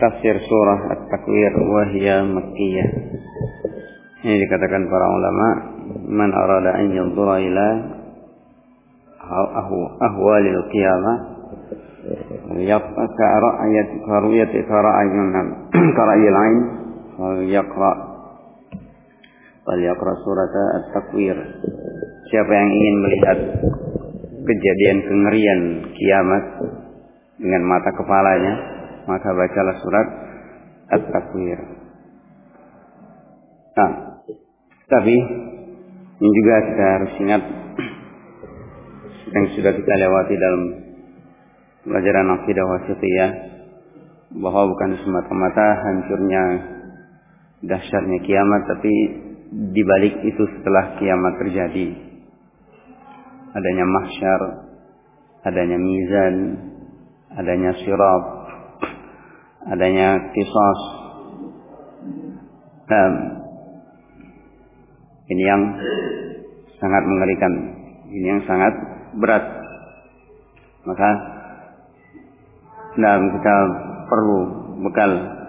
tafsir surah At-Takwir wa hiya Makkiyah. Ini dikatakan para ulama, man arada an yanzura ila ahwalil qiyamah yaqra ayat qara'il ain yaqra surat At-Takwir. Siapa yang ingin melihat kejadian kengerian kiamat dengan mata kepalanya, maka bacalah surat At-Takwir. Nah, tapi ini juga kita harus ingat yang sudah kita lewati dalam pelajaran akidah wasithiyah, bahwa bukan semata-mata hancurnya dahsyatnya kiamat, tapi di balik itu setelah kiamat terjadi adanya mahsyar, adanya mizan, adanya sirat, adanya qisas. Ini yang sangat mengerikan, ini yang sangat berat. Maka kita perlu bekal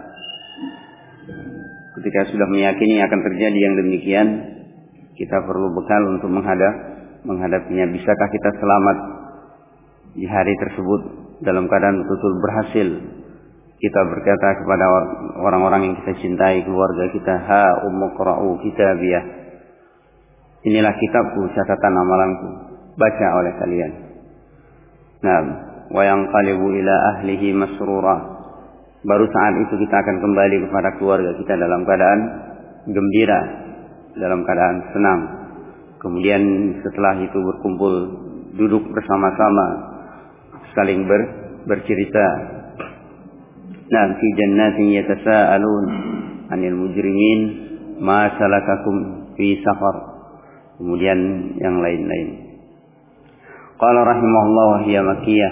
ketika sudah meyakini akan terjadi yang demikian. Kita perlu bekal untuk menghadapinya. Bisakah kita selamat di hari tersebut dalam keadaan betul-betul berhasil? Kita berkata kepada orang-orang yang kita cintai, keluarga kita, ha ummuqra'u kitabiyah, inilah kitabku, catatan amalanku, baca oleh kalian. Nah, wa yanqalibu ila ahlihi masrura, baru saat itu kita akan kembali kepada keluarga kita dalam keadaan gembira, dalam keadaan senang. Kemudian setelah itu berkumpul, duduk bersama-sama, saling bercerita. Nah, fi jannatin yatasaalun 'anil mujrimin ma salakakum fi saqar. Kemudian yang lain-lain. Qala rahimahullah wa hiya Makkiyah.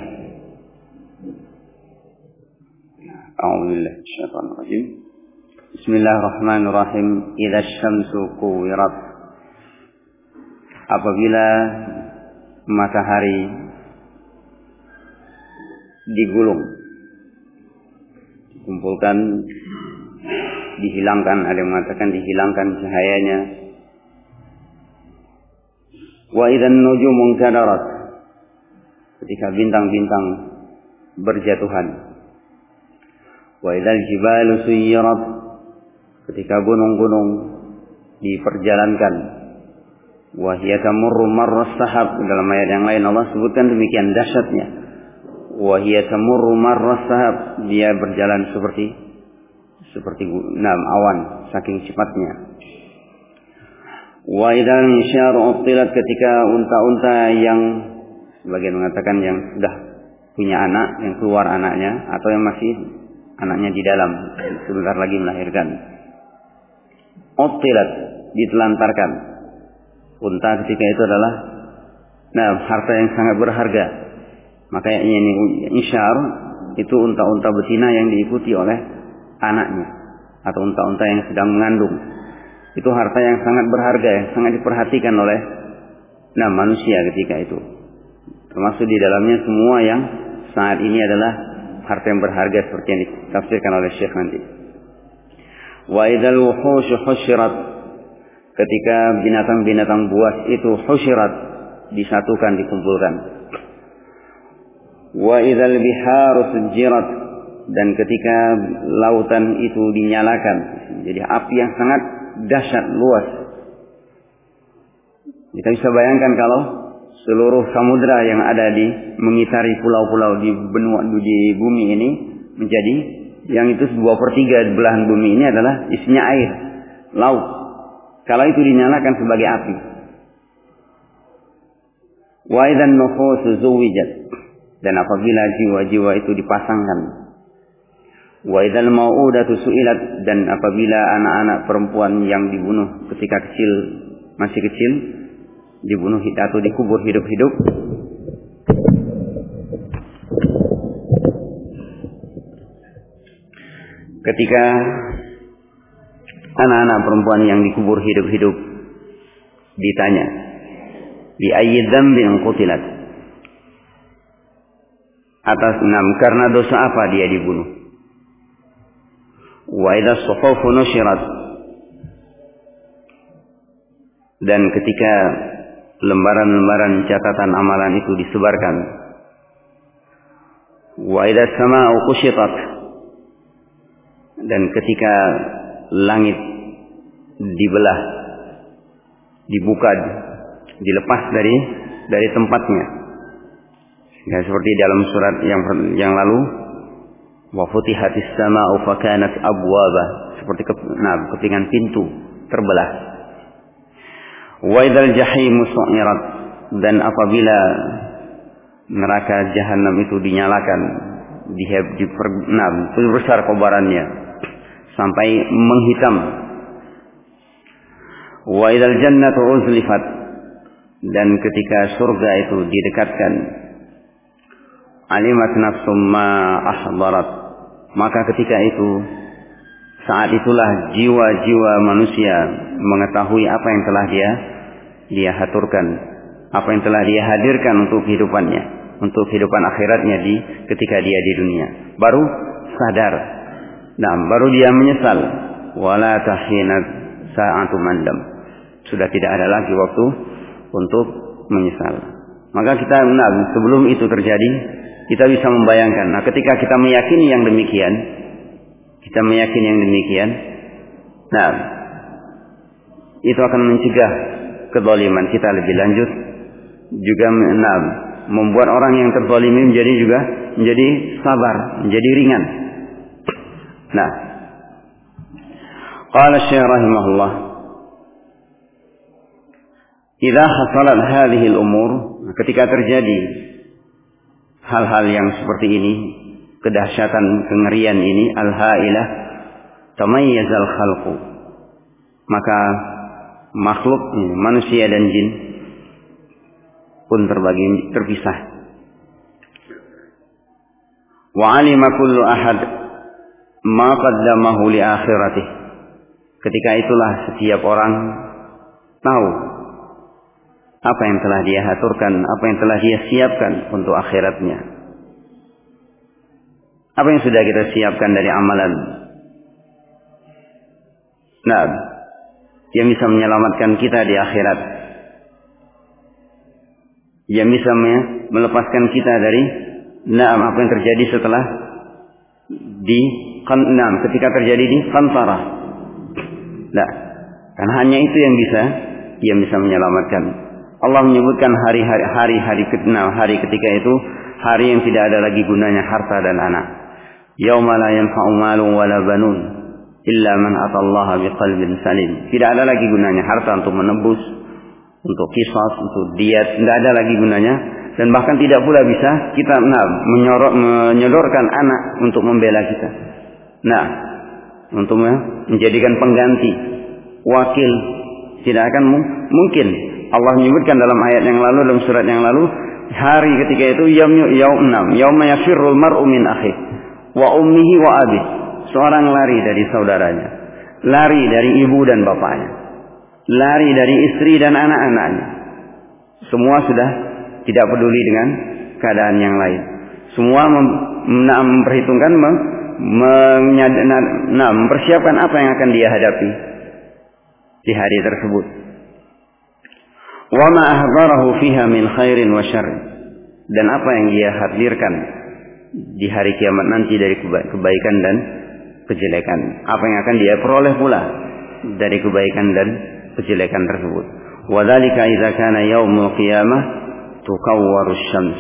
A'udzu billahi minasyaitonir rajim. Bismillahirrahmanirrahim. Idza asy-syamsu kuwirat. Apabila matahari digulung, kumpulkan, dihilangkan, ada yang mengatakan dihilangkan cahayanya. Wa idzan nujumu kadarat, ketika bintang-bintang berjatuhan. Wa idzal jibalu suyirat, ketika gunung-gunung diperjalankan. Wa hiya tamurru marras sahab, dalam ayat yang lain Allah sebutkan demikian dahsyatnya. Wa hiya tamurru marras sahab, dia berjalan seperti awan, saking cepatnya. Wa idzal nisyaru utilat, ketika unta-unta yang sebagian mengatakan yang sudah punya anak, yang keluar anaknya, atau yang masih anaknya di dalam, sebentar lagi melahirkan. Utilat, ditelantarkan. Unta ketika itu adalah harta yang sangat berharga. Makanya ini insyar, itu unta-unta betina yang diikuti oleh anaknya, atau unta-unta yang sedang mengandung. Itu harta yang sangat berharga, yang sangat diperhatikan oleh manusia ketika itu. Termasuk di dalamnya semua yang saat ini adalah harta yang berharga, seperti yang ditafsirkan oleh Syekh nanti. Wa idzal wuhushu husyirat, ketika binatang-binatang buas itu husyirat, disatukan, dikumpulkan. Wa idzal biharu sujjirat, dan ketika lautan itu dinyalakan, jadi api yang sangat dahsyat, luas. Kita bisa bayangkan kalau seluruh samudra yang ada di mengitari pulau-pulau di benua di bumi ini menjadi, yang itu 2/3 belahan bumi ini adalah isinya air, laut. Kalau itu dinyalakan sebagai api. Wa idzan nufusu zuwijat, dan apabila jiwa-jiwa itu dipasangkan. Wa idzal mau'udatu su'ilat, dan apabila anak-anak perempuan yang dibunuh ketika masih kecil dibunuh atau dikubur hidup-hidup. Ketika anak-anak perempuan yang dikubur hidup-hidup ditanya, bi ayyi dzambin qutilat, atas karena dosa apa dia dibunuh? wa idza suhufu nushirat, dan ketika lembaran-lembaran catatan amalan itu disebarkan, wa idza samaa'u kushitat, dan ketika langit dibelah, dibuka, dilepas dari tempatnya. Ya, seperti dalam surat yang lalu, wa futihatis samaa'u fakanat abwaba, seperti kepingan pintu terbelah. Wa idzal jahimu su'irat, dan apabila neraka jahanam itu dinyalakan, besar kobarannya sampai menghitam. Wa idzal jannatu uzlifat, dan ketika surga itu didekatkan, alimat nafsum ma ahdarat, maka ketika itu, saat itulah jiwa-jiwa manusia mengetahui apa yang telah dia haturkan, apa yang telah dia hadirkan untuk kehidupannya, untuk kehidupan akhiratnya ketika dia di dunia. Baru sadar, baru dia menyesal. Wala tahinat sa'atu mandam, sudah tidak ada lagi waktu untuk menyesal. Maka kita sebelum itu terjadi, kita bisa membayangkan. Ketika kita meyakini yang demikian, itu akan mencegah kezaliman kita lebih lanjut, juga membuat orang yang terzalimi menjadi sabar, menjadi ringan. Qala Syekh rahimahullah, idza hasalat hadhihi al-umur, ketika terjadi hal-hal yang seperti ini, kedahsyatan, kengerian ini, al-hailah, tamayyazal khalqu, maka makhluk manusia dan jin pun terpisah. Wa alima kullu ahad ma qaddamahu li akhiratih, ketika itulah setiap orang tahu apa yang telah dia haturkan, apa yang telah dia siapkan untuk akhiratnya. Apa yang sudah kita siapkan dari amalan, yang bisa menyelamatkan kita di akhirat, yang bisa melepaskan kita dari apa yang terjadi setelah ketika terjadi di Qantara. Karena hanya itu yang bisa menyelamatkan. Allah menyebutkan hari ketika itu hari yang tidak ada lagi gunanya harta dan anak. Yauma la yanfa'u malun wala banun illa man atallaha biqalbin salim. Tidak ada lagi gunanya harta untuk menebus, untuk qisas, untuk diat, tidak ada lagi gunanya, dan bahkan tidak pula bisa kita menyodorkan anak untuk membela kita. Untuk menjadikan pengganti, wakil, tidak akan mungkin. Allah menyebutkan dalam ayat yang lalu, dalam surat yang lalu, hari ketika itu yauma yafirrul mar'u min akhihi wa ummihi wa abihi. Seorang lari dari saudaranya, lari dari ibu dan bapaknya, lari dari istri dan anak-anaknya. Semua sudah tidak peduli dengan keadaan yang lain. Semua memperhitungkan, mempersiapkan apa yang akan dia hadapi di hari tersebut. Wa ma ahdzarahu fiha min khairin wa syarr, dan apa yang dia hadirkan di hari kiamat nanti dari kebaikan dan kejelekan, apa yang akan dia peroleh pula dari kebaikan dan kejelekan tersebut. Wa dzalika idza kana yaumul qiyamah tukawwarus syams.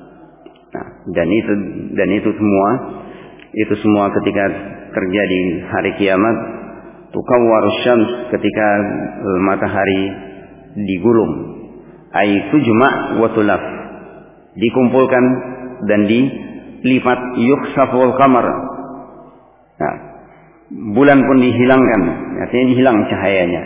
Dan itu semua ketika terjadi hari kiamat, tukawwarus syams, ketika matahari digulung, ay tujma' wa tulaf, dikumpulkan dan dilipat, yukhsaful qamar, bulan pun dihilangkan, artinya dihilang cahayanya,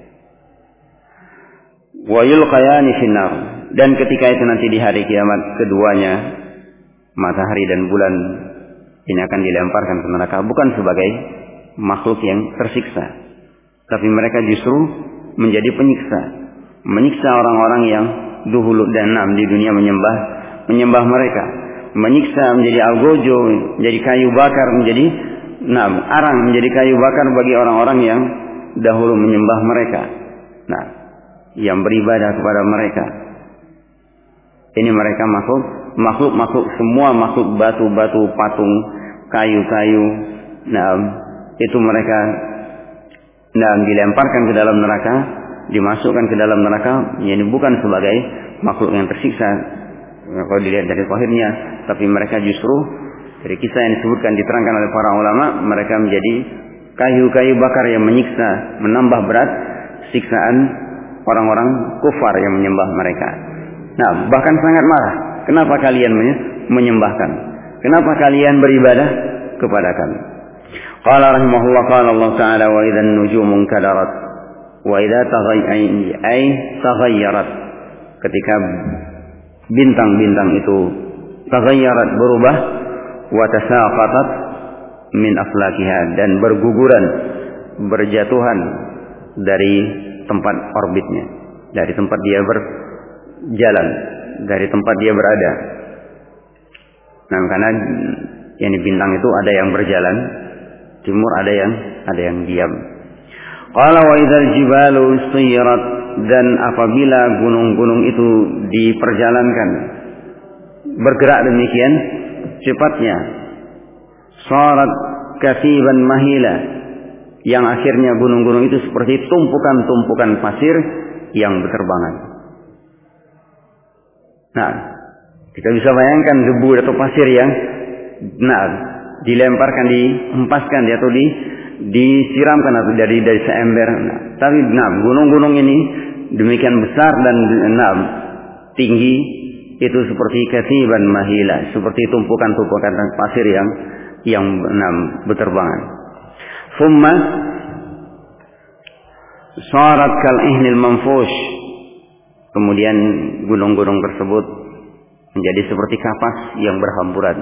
wa yulqayani finnar, dan ketika itu nanti di hari kiamat keduanya, matahari dan bulan ini akan dilemparkan ke neraka, bukan sebagai makhluk yang tersiksa, tapi mereka justru menjadi menyiksa orang-orang yang dahulu dan di dunia menyembah mereka, menyiksa menjadi algojo, menjadi kayu bakar, menjadi arang, menjadi kayu bakar bagi orang-orang yang dahulu menyembah mereka. Yang beribadah kepada mereka. Ini mereka makhluk semua makhluk batu-batu, patung, kayu-kayu. Itu mereka dilemparkan ke dalam neraka, dimasukkan ke dalam neraka. Ini bukan sebagai makhluk yang tersiksa kalau dilihat dari zahirnya, tapi mereka justru dari kisah yang disebutkan diterangkan oleh para ulama, mereka menjadi kayu-kayu bakar yang menyiksa, menambah berat siksaan orang-orang kufar yang menyembah mereka. Bahkan sangat marah. Kenapa kalian menyembahkan? Kenapa kalian beribadah kepada kami? Qala rahimahullah, qala Allah Ta'ala, wa idza an-nujumu kadarat wa idza taghayyarat. Ketika bintang-bintang itu taghayyarat, berubah, wa tasaqatat min aflakiha, dan berguguran, berjatuhan dari tempat orbitnya, dari tempat dia berjalan, dari tempat dia berada. Karena ini bintang itu ada yang berjalan timur, ada yang diam. Qala wa idzal jibalu suyirat, dan apabila gunung-gunung itu diperjalankan, bergerak demikian cepatnya, sarat kasiban mahila, yang akhirnya gunung-gunung itu seperti tumpukan-tumpukan pasir yang berterbangan. Kita bisa bayangkan debu atau pasir yang dilemparkan, dihempaskan atau disiramkan atau dari seember. Tapi gunung-gunung ini demikian besar dan tinggi, itu seperti kasiban mahila, seperti tumpukan-tumpukan pasir yang berterbangan. Thumma sarat kal ihnil manfush, kemudian gunung-gunung tersebut menjadi seperti kapas yang berhamburan.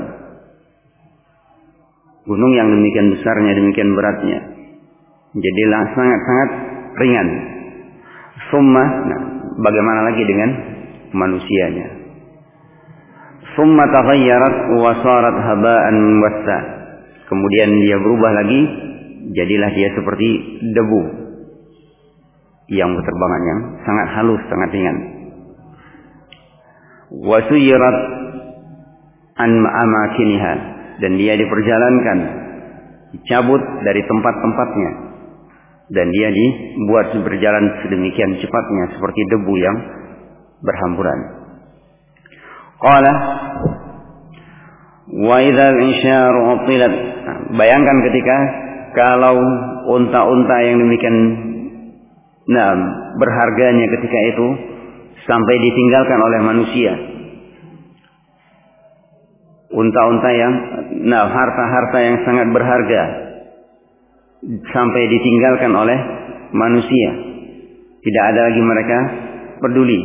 Gunung yang demikian besarnya, demikian beratnya, jadilah sangat-sangat ringan. Thumma, bagaimana lagi dengan manusianya? Thumma taghayyarat wa sarat haba'an wassa, kemudian dia berubah lagi, jadilah dia seperti debu yang berterbangan, yang sangat halus, sangat ringan. Wa suyirat an amakiniha, dan dia diperjalankan, dicabut dari tempat-tempatnya, dan dia dibuat berjalan sedemikian cepatnya seperti debu yang berhamburan. Qala wa idzal insyaru utilat, bayangkan ketika kalau unta-unta yang demikian berharganya ketika itu sampai ditinggalkan oleh manusia. Unta-unta yang harta-harta yang sangat berharga sampai ditinggalkan oleh manusia, tidak ada lagi mereka peduli.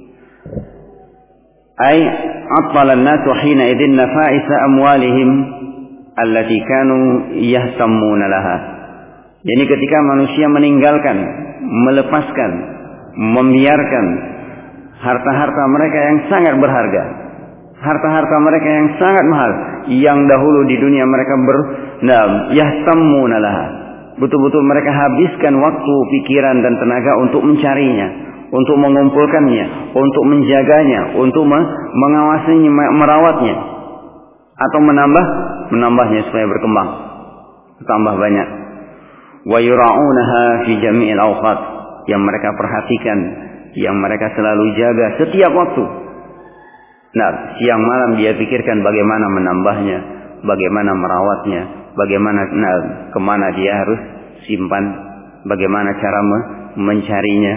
Ai attala an-nasu hina idzin nafa'isa amwalihim allati kanu yahtammuna laha. Jadi ketika manusia meninggalkan, melepaskan, membiarkan harta-harta mereka yang sangat berharga, harta-harta mereka yang sangat mahal, yang dahulu di dunia mereka yahtammuna laha, betul-betul mereka habiskan waktu, pikiran dan tenaga untuk mencarinya, untuk mengumpulkannya, untuk menjaganya, untuk mengawasinya, merawatnya, atau menambahnya supaya berkembang, tambah banyak. Wa yura'unaha fi jami'il awqat, yang mereka perhatikan, yang mereka selalu jaga setiap waktu. Siang malam dia pikirkan bagaimana menambahnya, bagaimana merawatnya, bagaimana kemana dia harus simpan, bagaimana cara mencarinya.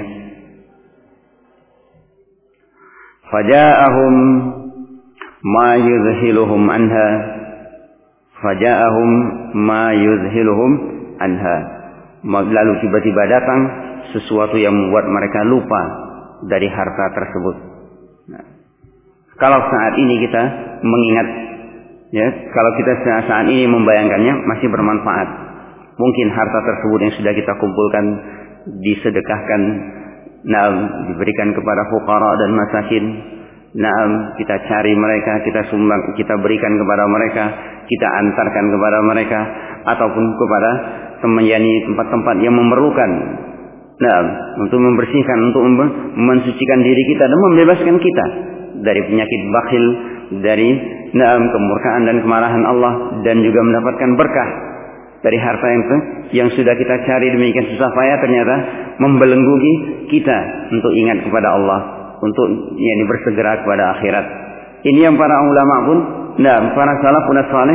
Faja'ahum ma yuzhiluhum anha, faja'ahum ma yuzhiluhum anha, lalu tiba-tiba datang sesuatu yang membuat mereka lupa dari harta tersebut. Kalau saat ini kita mengingat, kalau kita saat ini membayangkannya, masih bermanfaat. Mungkin harta tersebut yang sudah kita kumpulkan disedekahkan, diberikan kepada fuqara dan masakin, kita cari mereka, kita sumbang, kita berikan kepada mereka, kita antarkan kepada mereka, ataupun kepada tempat-tempat yang memerlukan. Untuk membersihkan, untuk mensucikan diri kita dan membebaskan kita dari penyakit bakhil, dari kemurkaan dan kemarahan Allah, dan juga mendapatkan berkah dari harta yang sudah kita cari demikian susah payah, ternyata membelenggu kita untuk ingat kepada Allah, untuk bersegera kepada akhirat. Ini yang para ulama pun, para salafun saleh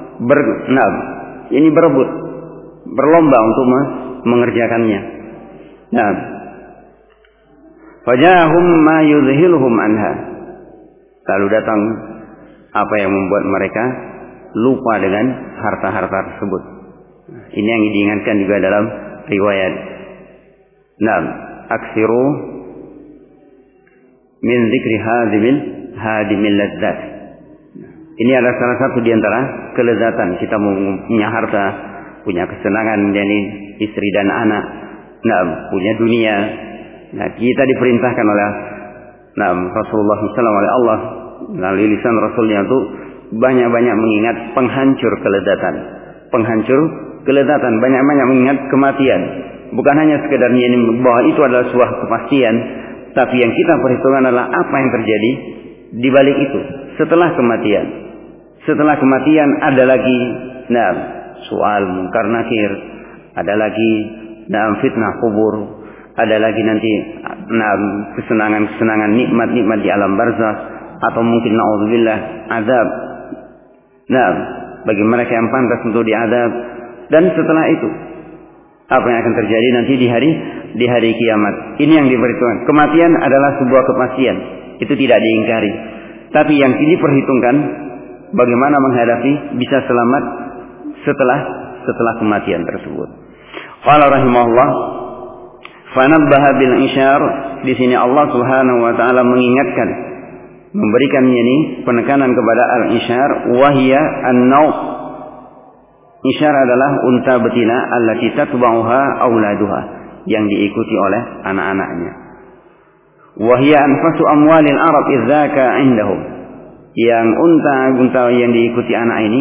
berebut, berlomba untuk mengerjakannya. Fajahum ma yuzhiluhum anha. Lalu datang apa yang membuat mereka lupa dengan harta-harta tersebut. Ini yang diingatkan juga dalam riwayat. Aksiru min dzikri hadimil ladzat. Ini adalah salah satu di antara kelezatan kita punya harta, punya kesenangan dari istri dan anak, punya dunia. Kita diperintahkan oleh Rasulullah SAW, oleh Allah melalui lisan Rasulnya untuk banyak-banyak mengingat penghancur kelezatan, banyak-banyak mengingat kematian. Bukan hanya sekedar bahwa itu adalah sebuah kepastian, tapi yang kita perhitungkan adalah apa yang terjadi di balik itu setelah kematian. Setelah kematian ada lagi soal munkar nakir, ada lagi fitnah kubur, ada lagi nanti kesenangan-kesenangan, nikmat-nikmat di alam barzakh, atau mungkin naudzubillah azab. Bagi mereka yang pantas untuk diazab. Dan setelah itu apa yang akan terjadi nanti di hari kiamat. Ini yang diperhitungkan. Kematian adalah sebuah kepastian, itu tidak diingkari. Tapi yang diperhitungkan bagaimana menghadapi bisa selamat setelah kematian tersebut. Qala rahimahullah, fanabbaha bil isyar. Di sini Allah Subhanahu wa taala mengingatkan, memberikan penekanan kepada al-isyar, wahya an-naw. Isyar adalah unta betina allati tatba'uha auladuha, yang diikuti oleh anak-anaknya. Wahya anfasu amwalil arab idzaka indahum. Yang unta yang diikuti anak ini,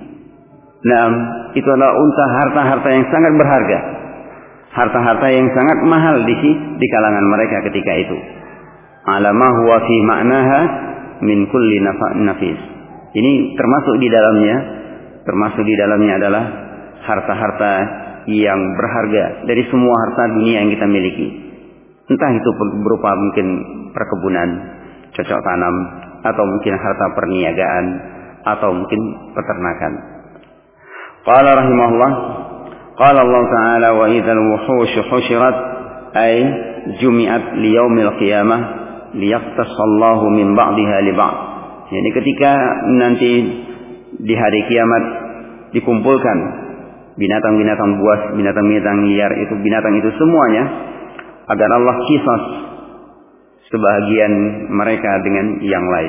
itu adalah unta harta-harta yang sangat berharga, harta-harta yang sangat mahal di kalangan mereka ketika itu. Alama huwa fi ma'naha min kulli nafis. Ini termasuk di dalamnya adalah harta-harta yang berharga dari semua harta dunia yang kita miliki. Entah itu berupa mungkin perkebunan, cocok tanam, atau mungkin harta perniagaan, atau mungkin peternakan. Qala rahimahullah, qala Allah Ta'ala, wa idzal wuhushu husyirat ay jumi'at liyaumil qiyamah liyaqtasallahu min ba'diha li ba'd. Jadi ketika nanti di hari kiamat dikumpulkan binatang-binatang buas, binatang-binatang liar, itu binatang itu semuanya, agar Allah qisas sebahagian mereka dengan yang lain.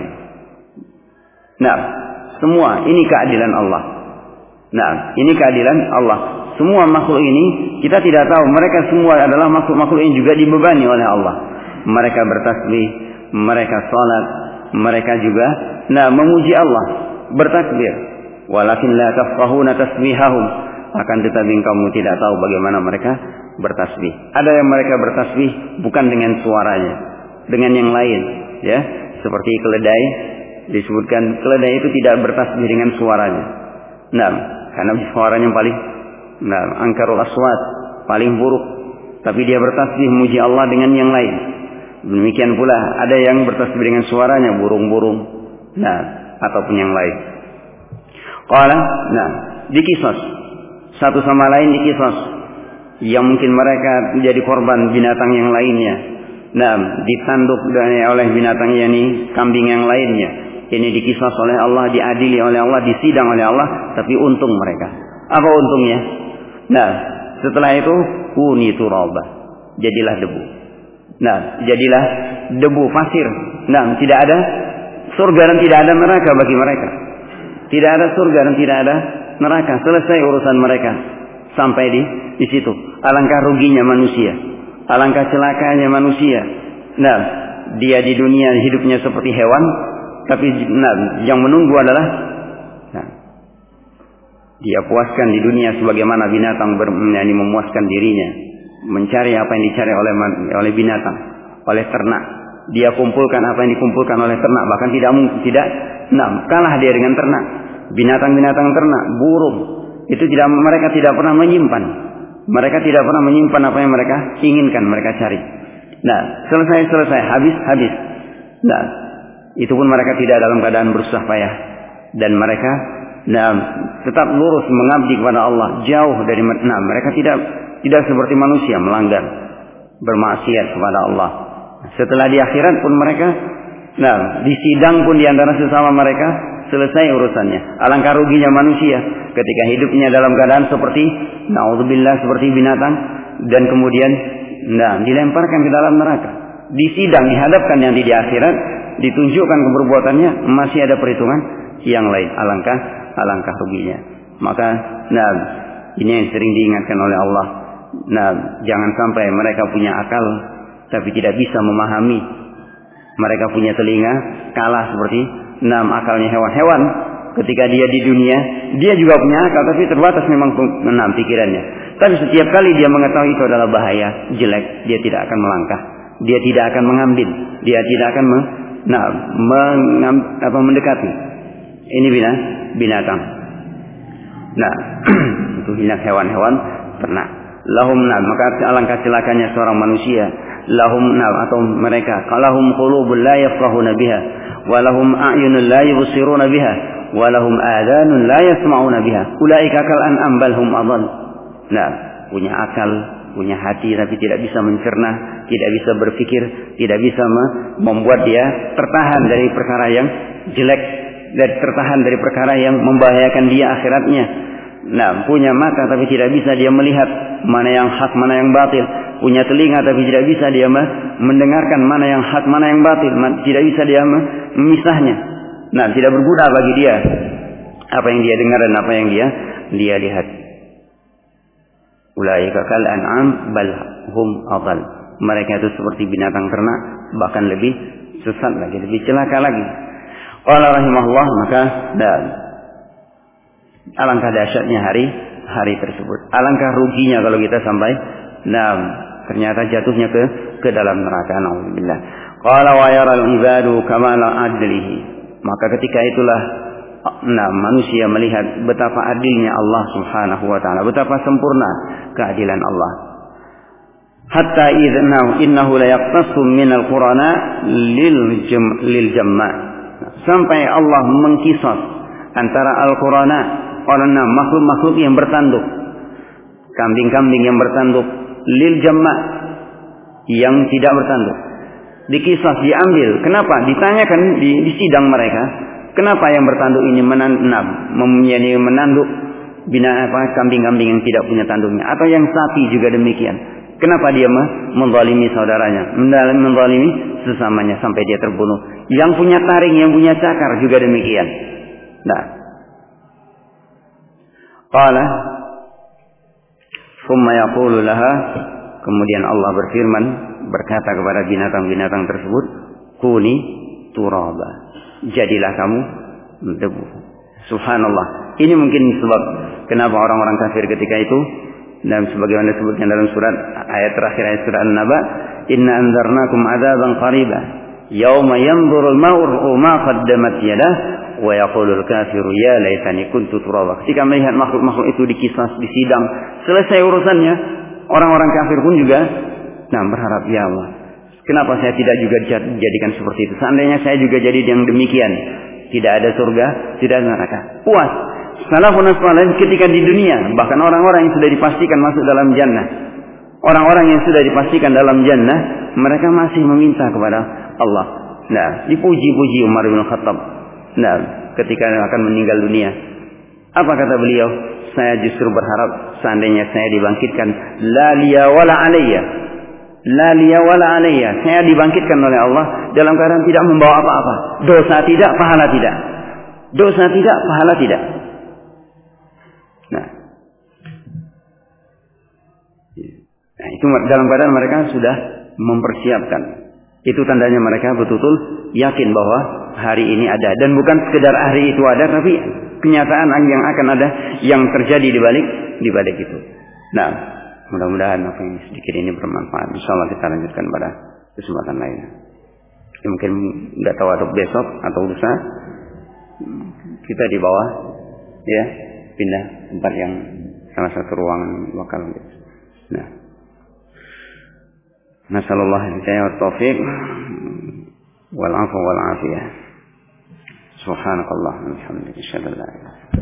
Semua ini keadilan Allah. Ini keadilan Allah. Semua makhluk ini kita tidak tahu, mereka semua adalah makhluk-makhluk yang juga dibebani oleh Allah. Mereka bertasbih, mereka salat, mereka juga memuji Allah, bertakbir. Walakin la tafqahuna tasbihahum, akan tetapi kamu tidak tahu bagaimana mereka bertasbih. Ada yang mereka bertasbih bukan dengan suaranya, dengan yang lain, ya, seperti keledai. Disebutkan keledai itu tidak bertasbih dengan suaranya. Karena suaranya paling angkarul aswat, paling buruk. Tapi dia bertasbih memuji Allah dengan yang lain. Demikian pula ada yang bertasbih dengan suaranya, burung-burung, ataupun yang lain. Qala, dikisas satu sama lain, dikisas. Yang mungkin mereka menjadi korban binatang yang lainnya. Ditanduk oleh binatang ini, kambing yang lainnya. Ini dikisas oleh Allah, diadili oleh Allah, disidang oleh Allah, tapi untung mereka. Apa untungnya? Setelah itu kuni turaba, jadilah debu. Jadilah debu, pasir. Tidak ada surga dan tidak ada neraka bagi mereka. Tidak ada surga dan tidak ada neraka. Selesai urusan mereka sampai di situ. Alangkah ruginya manusia, alangkah celakanya manusia. dia di dunia hidupnya seperti hewan, tapi yang menunggu adalah dia puaskan di dunia sebagaimana binatang memuaskan dirinya, mencari apa yang dicari oleh binatang, oleh ternak. Dia kumpulkan apa yang dikumpulkan oleh ternak, bahkan tidak kalah dia dengan ternak. Binatang-binatang ternak, burung, itu mereka tidak pernah menyimpan. Mereka tidak pernah menyimpan apa yang mereka inginkan, mereka cari. Selesai, habis. Itu pun mereka tidak dalam keadaan bersusah payah, dan mereka tetap lurus mengabdi kepada Allah, jauh dari mereka tidak seperti manusia melanggar, bermaksiat kepada Allah. Setelah di akhirat pun mereka, di sidang pun di antara sesama mereka selesai urusannya. Alangkah ruginya manusia ketika hidupnya dalam keadaan seperti naudzubillah seperti binatang, dan kemudian dilemparkan ke dalam neraka. Di sidang dihadapkan nanti di akhirat, ditunjukkan keperbuatannya, masih ada perhitungan yang lain. Alangkah ruginya. Maka ini yang sering diingatkan oleh Allah. Jangan sampai mereka punya akal tapi tidak bisa memahami. Mereka punya telinga, kalah seperti akalnya hewan-hewan. Ketika dia di dunia, dia juga punya akal, tapi terbatas memang pikirannya. Tapi setiap kali dia mengetahui itu adalah bahaya, jelek, dia tidak akan melangkah, dia tidak akan mengambil, dia tidak akan mendekati. Ini binatang. Itu hewan-hewan ternak. Lahum maka alangkah celakanya seorang manusia. Lahum atau mereka, lahum qulubun la yafqahuna biha, wa lahum a'yunun la yubsiruna biha, wa lahum adhanun la yasma'una biha. Ulaika kal an'am bal hum adall. Punya akal, punya hati tapi tidak bisa mencerna, tidak bisa berpikir, tidak bisa membuat dia tertahan dari perkara yang jelek, dan tertahan dari perkara yang membahayakan dia akhiratnya. Punya mata tapi tidak bisa dia melihat mana yang hak, mana yang batil. Punya telinga tapi tidak bisa dia mendengarkan mana yang hak, mana yang batil. Tidak bisa dia memisahnya. Tidak berguna bagi dia apa yang dia dengar dan apa yang dia lihat. Ulaika kal an'am bal hum adall. Mereka itu seperti binatang ternak, bahkan lebih sesat lagi, lebih celaka lagi. Qala rahimahullah, maka alangkah dahsyatnya hari tersebut. Alangkah ruginya kalau kita sampai ternyata jatuhnya ke dalam neraka. Nauzubillah. Qala wa yaral ibadu kamala adlihi. Maka ketika itulah manusia melihat betapa adilnya Allah Subhanahu wa taala, betapa sempurna keadilan Allah. Hatta innahu la yaqtasu minal qurana lil jamma. Sampai Allah mengkisas antara al-qurana, orang makhluk-makhluk yang bertanduk, kambing-kambing yang bertanduk, lil jamma yang tidak bertanduk. Dikisas, diambil. Kenapa? Ditanyakan di sidang mereka, kenapa yang bertanduk ini menanduk kambing-kambing yang tidak punya tanduknya, atau yang sapi juga demikian. Kenapa dia menzalimi saudaranya, menzalimi sesamanya sampai dia terbunuh? Yang punya taring, yang punya cakar juga demikian. Qala thumma yaqulu laha, kemudian Allah berfirman, berkata kepada binatang-binatang tersebut, kuni turaba, jadilah kamu debu. Subhanallah. Ini mungkin sebab kenapa orang-orang kafir ketika itu, dan sebagaimana disebutkan dalam surat ayat terakhir ayat surat An-Naba, inna anzarnakum adzaban qariba yauma yanzurul mar'u ma qaddamat yadah wa yaqulul kafiru ya laitani kuntu turaba. Ketika melihat makhluk-makhluk itu dikisas, disidang, selesai urusannya, orang-orang kafir pun juga berharap, ya Allah, kenapa saya tidak juga dijadikan seperti itu? Seandainya saya juga jadi yang demikian, tidak ada surga, tidak ada neraka. Puas. Salafun salih ketika di dunia, bahkan orang-orang yang sudah dipastikan masuk dalam jannah, orang-orang yang sudah dipastikan dalam jannah, mereka masih meminta kepada Allah. Dipuji-puji Umar bin Khattab. Ketika akan meninggal dunia, apa kata beliau? Saya justru berharap seandainya saya dibangkitkan, la liya wala alayya, la liya wala alayya, saya dibangkitkan oleh Allah dalam keadaan tidak membawa apa-apa, dosa tidak, pahala tidak, dosa tidak, pahala tidak. Itu dalam keadaan mereka sudah mempersiapkan. Itu tandanya mereka betul-betul yakin bahwa hari ini ada, dan bukan sekedar hari itu ada, tapi kenyataan yang akan ada, yang terjadi di balik itu. Nah, mudah-mudahan apa yang sedikit ini bermanfaat. Insyaallah kita lanjutkan pada kesempatan lain. Ya, mungkin nggak tahu atau besok atau lusa kita di bawah, ya, pindah tempat yang salah satu ruangan lokal. Nah, nasallallahu alaihi wa taufiq wal afu wal afiyah. Subhanakallah wa bihamdika asyhadu an la ilaha illa anta